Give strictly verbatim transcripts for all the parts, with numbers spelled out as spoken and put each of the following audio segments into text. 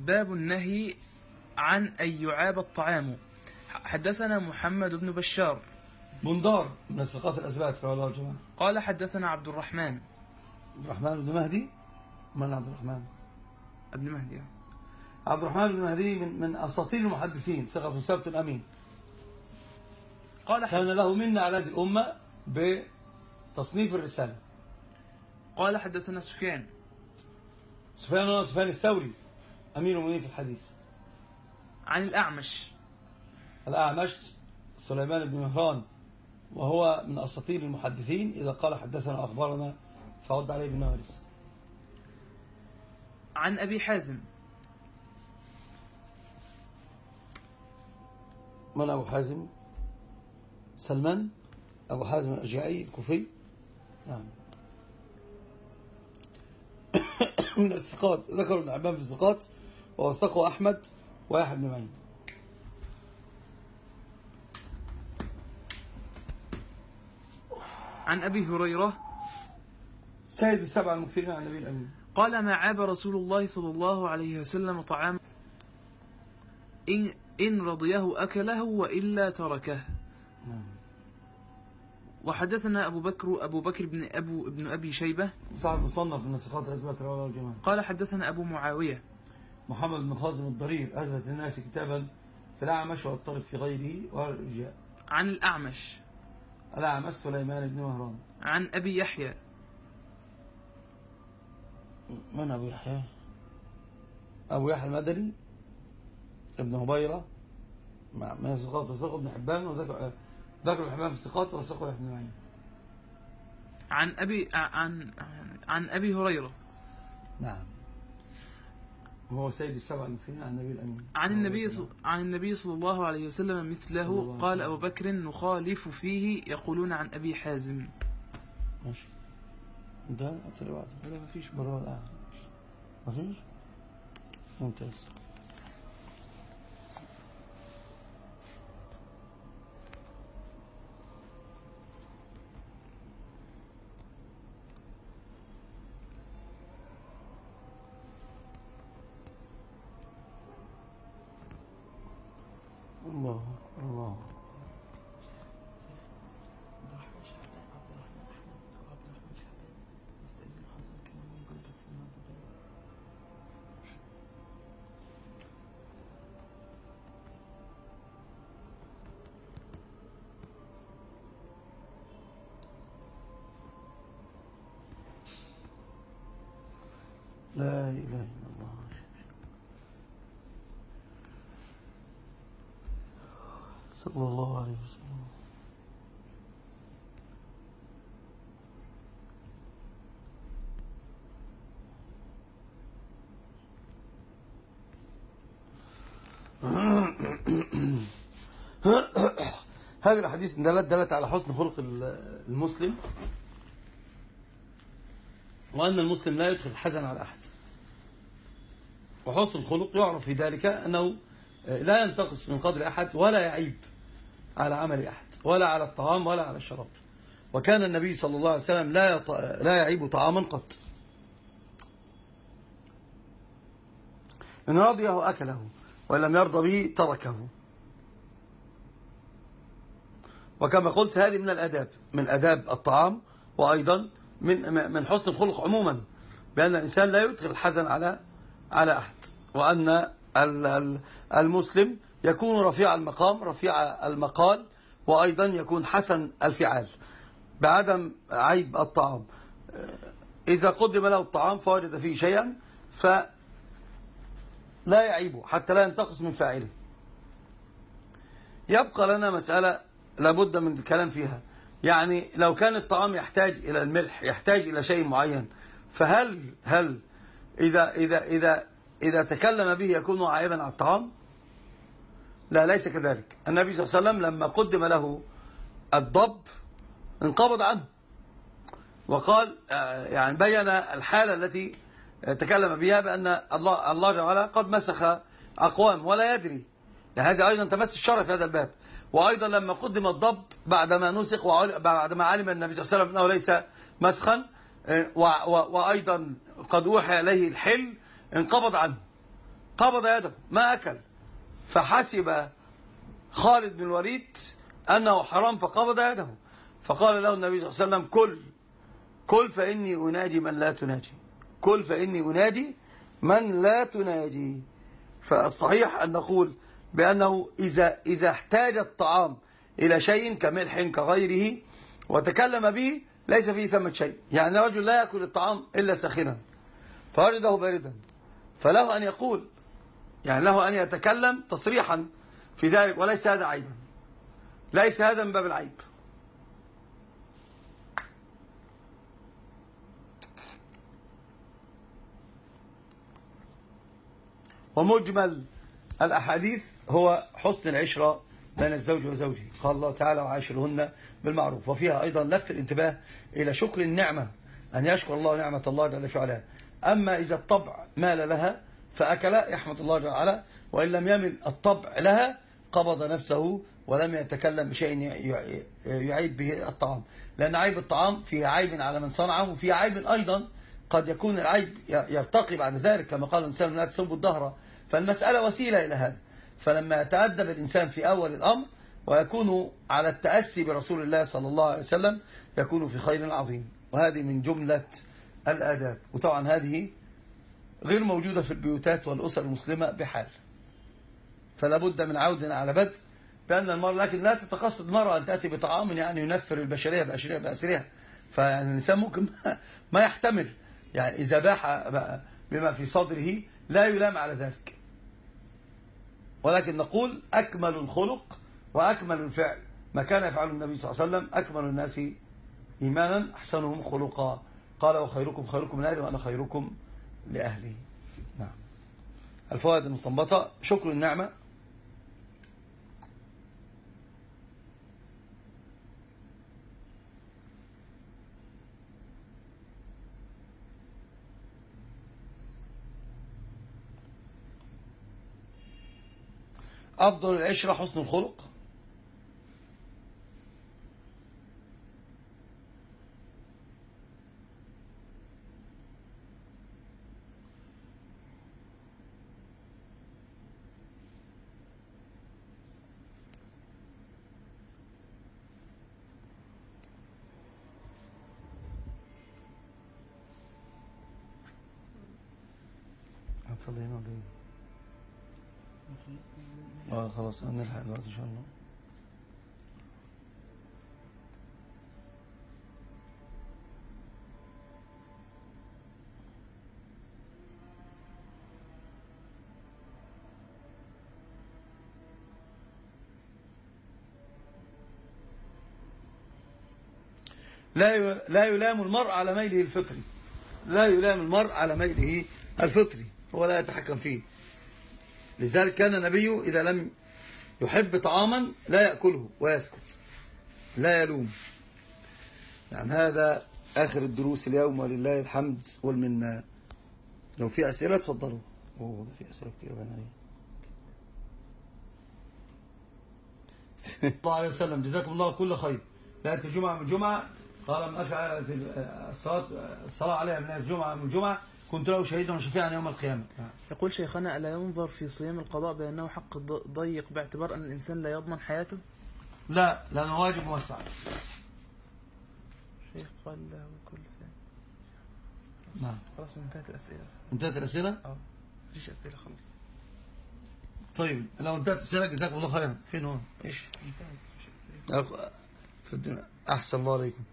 باب النهي عن أن يعاب الطعام. حدثنا محمد بن بشار بندار من الثقات الأثبات رواه الجماعة. قال حدثنا عبد الرحمن عبد الرحمن بن مهدي. من عبد الرحمن ابن مهدي؟ عبد الرحمن بن مهدي من من أساطير المحدثين، ثقة ثابت أمين. قال كان له منا على هذه الأمة بتصنيف الرسالة. قال حدثنا سفيان سفيان سفيان الثوري أمير المؤمنين في الحديث. عن الأعمش الأعمش سليمان بن مهران، وهو من أساطير المحدثين، إذا قال حدثنا أخبارنا فعد عليه بالنوارس. عن أبي حازم. من أبو حازم؟ سلمان أبو حازم الأشجعي الكوفي. نعم. من الثقات، ذكر ابن حبان في الثقات ووثقه أحمد ويحيى بن معين. عن أبي هريرة سيد السبع المكثرين عن النبي الأمين قال: ما عاب رسول الله صلى الله عليه وسلم طعام إن, إن رضيه أكله وإلا تركه. وحدثنا أبو بكر أبو بكر بن أبو ابن أبي شيبة صاحب مصنف من الثقات الأثبات رواه الجماعة. قال حدثنا أبو معاوية محمد بن خازم الضرير أثبت الناس كتابا في الأعمش والطرف في غيره والرجاء. عن الأعمش الأعمش سليمان بن مهران. عن أبي يحيى. من أبو يحيى؟ أبو يحيى المدني ابن هبيرة من الثقات، وثقه ابن حبان وذكر ذكر ابن حبان في الثقات وثقه ابن معين. عن أبي عن عن أبي هريرة. نعم. وهو سيد السبع المكثرين عن النبي الأمين. عن النبي صل... عن النبي صلى الله عليه وسلم مثله. قال أبو بكر: نخالف فيه يقولون عن أبي حازم. ماشي. ده أتري بعض. لا ما فيش بروه الآن. ما فيش. ممتاز. الله الله. لا إله إلا الله. صلى الله عليه وسلم. هذا الحديث دلت دلت على حسن خلق المسلم، وأن المسلم لا يدخل الحزن على أحد. وحسن الخلق يعرف في ذلك أنه لا ينتقص من قدر أحد ولا يعيب على عمل أحد ولا على الطعام ولا على الشراب. وكان النبي صلى الله عليه وسلم لا يط... لا يعيب طعاما قط. إن رضيه أكله وإن لم يرضى به تركه. وكما قلت هذه من الآداب، من آداب الطعام، وأيضا من من حسن الخلق عموما، بأن الإنسان لا يدخل الحزن على على أحد، وأن المسلم يكون رفيع المقام رفيع المقال، وأيضا يكون حسن الفعال بعدم عيب الطعام. إذا قدم له الطعام فوجد فيه شيئا فلا يعيبه حتى لا ينتقص من فاعله. يبقى لنا مسألة لابد من الكلام فيها، يعني لو كان الطعام يحتاج إلى الملح، يحتاج إلى شيء معين، فهل هل إذا إذا إذا إذا تكلم به يكون عائبا على الطعام؟ لا، ليس كذلك. النبي صلى الله عليه وسلم لما قدم له الضب انقبض عنه، وقال يعني بين الحالة التي تكلم بها بأن الله الله تعالى قد مسخ أقوام ولا يدري، يعني هذه أيضا تمس الشرع في هذا الباب. وأيضا لما قدم الضب بعدما نسخ وبعدما علم النبي صلى الله عليه وسلم أنه ليس مسخا، وأيضا قد أوحى إليه الحل، انقبض عنه. قبض يده ما أكل، فحسب خالد بن الوليد أنه حرام فقبض يده، فقال له النبي صلى الله عليه وسلم كل كل فإني أناجي من لا تناجي، كل فإني أناجي من لا تناجي. فالصحيح أن نقول بأنه إذا, إذا احتاج الطعام إلى شيء كملح كغيره وتكلم به ليس فيه ثمة شيء، يعني رجل لا يأكل الطعام إلا ساخنا فوجده باردا، فله أن يقول، يعني له أن يتكلم تصريحا في ذلك، وليس هذا عيبا، ليس هذا من باب العيب. ومجمل الأحاديث هو حسن العشرة بين الزوج وزوجه، قال الله تعالى وعاشرهن بالمعروف، وفيها أيضا لفت الانتباه إلى شكر النعمة، أن يشكر الله نعمة الله جل في علاه. أما إذا الطبع مال لها فأكل يحمد الله جل وعلا، وإن لم يمل الطبع لها قبض نفسه ولم يتكلم بشيء يعيب به الطعام، لأن عيب الطعام فيه عيب على من صنعه، وفيه عيب أيضا قد يكون العيب يرتقي بعد ذلك، كما قال الإنسان لا تسبوا الدهر، فالمسألة وسيلة إلى هذا. فلما يتأدب الإنسان في أول الأمر ويكون على التأسي برسول الله صلى الله عليه وسلم يكون في خير عظيم، وهذه من جملة الآداب. وطبعا هذه غير موجودة في البيوتات والأسر المسلمة بحال، فلا بد من عود على بدء بأن المرأة، لكن لا تتقصد المرأة أن تأتي بطعام يعني ينفر البشرية بأسرها بأسرها، فيعني الإنسان ممكن ما يحتمل، يعني إذا باح بما في صدره لا يلام على ذلك، ولكن نقول أكمل الخلق وأكمل الفعل ما كان يفعله النبي صلى الله عليه وسلم، أكمل الناس إيمانا أحسنهم خلقا، قال وخيركم خيركم لأهله وأنا خيركم لأهله. نعم. الفوائد المستنبطة: شكر النعمة، أفضل العشرة حسن الخلق، هتصلي هنا ولا ايه؟ اه خلاص هنلحق دلوقتي ان شاء الله. لا لا يلام المرء على ميله الفطري، لا يلام المرء على ميله الفطري، هو لا يتحكم فيه. لذلك كان النبي إذا لم يحب طعاما لا يأكله ويسكت، لا يلوم. يعني هذا آخر الدروس اليوم، ولله الحمد والمنة. لو في أسئلة تفضلوا. أوه ده في أسئلة كتير بنا صلى الله عليه وسلم. جزاكم الله كل خير. لأتي الجمعة من الجمعة قال من أفعل الصلاة الصلاة عليها من الجمعة من الجمعة كنت له شهيدا وشفيعا يوم القيامة. يقول شيخنا: ألا ينظر في صيام القضاء بأنه حق ضيق باعتبار أن الإنسان لا يضمن حياته؟ لا، لأنه واجب موسع. شيخ قال له كل فين. نعم خلاص انتهت الأسئلة. انتهت الأسئلة؟ اه مفيش أسئلة خلاص. طيب لو انتهت الأسئلة جزاكم الله خيرا. فين هو؟ ايش؟ انتهت في الدنيا. أحسن الله عليكم.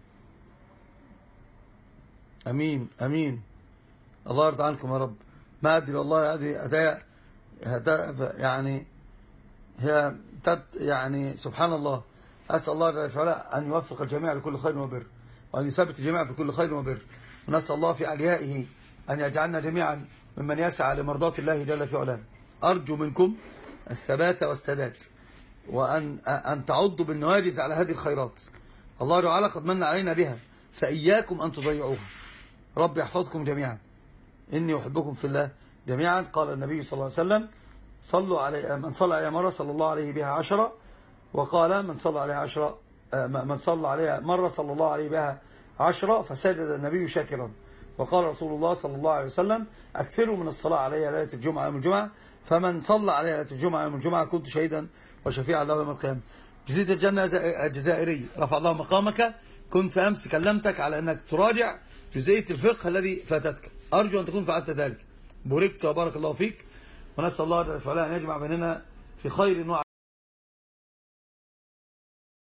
أمين أمين. الله يرضى عنكم يا رب. ما أدري والله، هذه هدايا يعني هي تد يعني سبحان الله. أسأل الله جل وعلا أن يوفق الجميع لكل خير وبر، وأن يثبت الجميع في كل خير وبر، ونسأل الله في عليائه أن يجعلنا جميعا ممن يسعى لمرضاة الله جل في علاه. أرجو منكم الثبات والسداد، وأن أن تعضوا بالنواجز على هذه الخيرات. الله تعالى قد من علينا بها، فإياكم أن تضيعوها. رب يحفظكم جميعا. إني أحبكم في الله جميعا. قال النبي صلى الله عليه وسلم: صلوا علي من صلى عليها مرة صلى الله عليه بها عشرة، وقال من صلى عليها عشرة من صلى عليها مرة صلى الله عليه بها عشرة، فسجد النبي شاكرا. وقال رسول الله صلى الله عليه وسلم: أكثروا من الصلاة عليها ليلة الجمعة يوم الجمعة، فمن صلى عليه ليلة الجمعة يوم الجمعة كنت شهيدا وشفيعا له يوم القيامة. جزيرة الجنة الجزائري رفع الله مقامك. كنت أمس كلمتك على أنك تراجع جزئية الفقه الذي فاتتك، أرجو أن تكون فعلت ذلك. بوركت وبارك الله فيك، ونسأل الله جل وعلا أن يجمع بيننا في خير